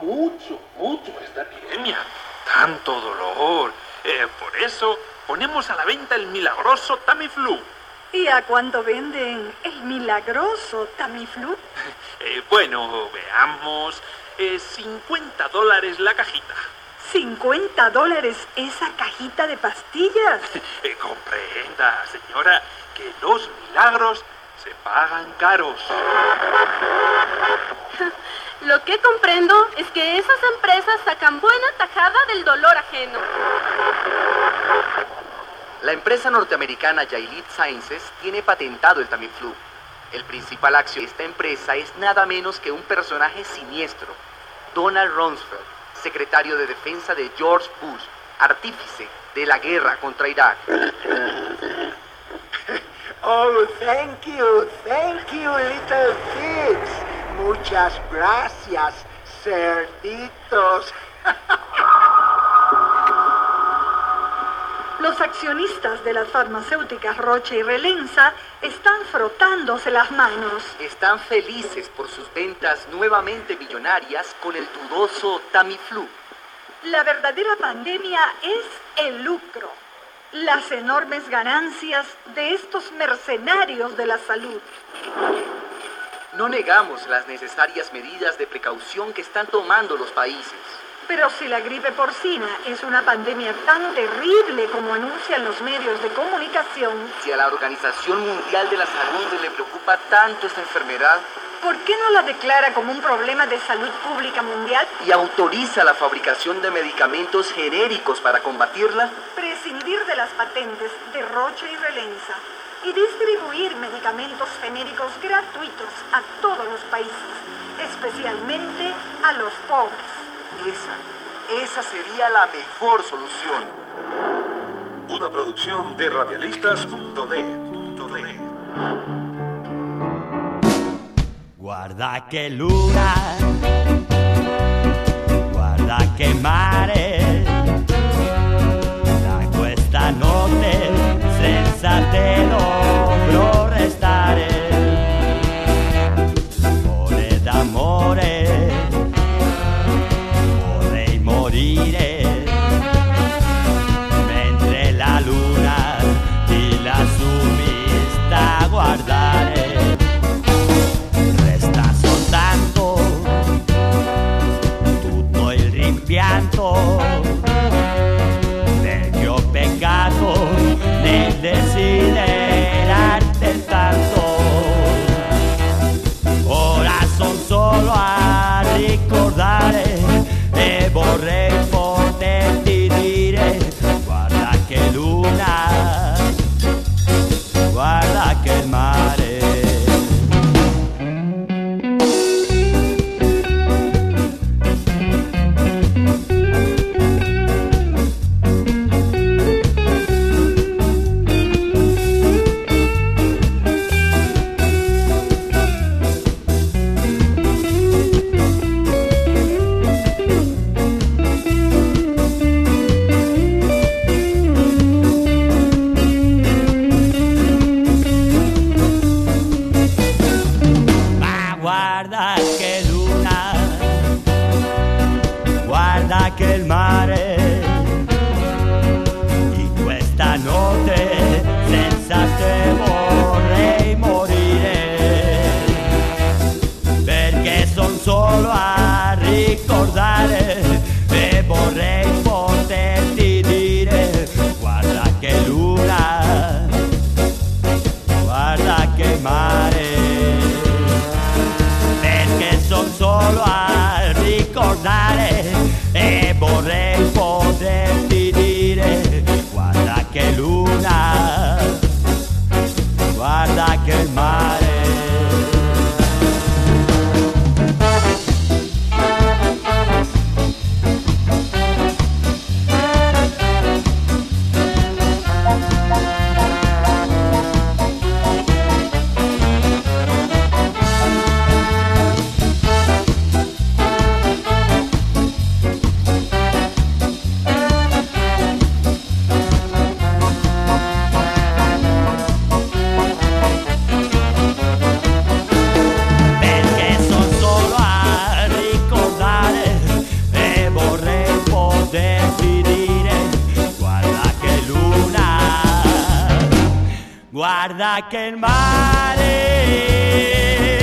mucho esta epidemia. Tanto dolor. Por eso ponemos a la venta el milagroso Tamiflu. ¿Y a cuánto venden el milagroso Tamiflu? Bueno, veamos. $50 la cajita. ¿$50 esa cajita de pastillas? Comprenda, señora, que los milagros se pagan caros. Lo que comprendo es que esas empresas sacan buena tajada del dolor ajeno. La empresa norteamericana Gilead Sciences tiene patentado el Tamiflu. El principal accionista de esta empresa es nada menos que un personaje siniestro, Donald Rumsfeld, secretario de Defensa de George Bush, artífice de la guerra contra Irak. Oh, thank you, little pigs. Muchas gracias, cerditos. Los accionistas de las farmacéuticas Roche y Relenza están frotándose las manos. Están felices por sus ventas nuevamente millonarias con el dudoso Tamiflu. La verdadera pandemia es el lucro, las enormes ganancias de estos mercenarios de la salud. No negamos las necesarias medidas de precaución que están tomando los países. Pero si la gripe porcina es una pandemia tan terrible como anuncian los medios de comunicación, si a la Organización Mundial de la Salud le preocupa tanto esta enfermedad, ¿por qué no la declara como un problema de salud pública mundial? Y autoriza la fabricación de medicamentos genéricos para combatirla. Prescindir de las patentes de Roche y Relenza y distribuir medicamentos genéricos gratuitos a todos los países, especialmente a los pobres. Esa sería la mejor solución. Una producción de radialistas.de. Guarda che luna, guarda che mare, da questa notte senza te dovrò restare. Amore d'amore, vorrei morire, mentre la luna di lassù mi sta a guardare. Resta soltanto guarda che il mare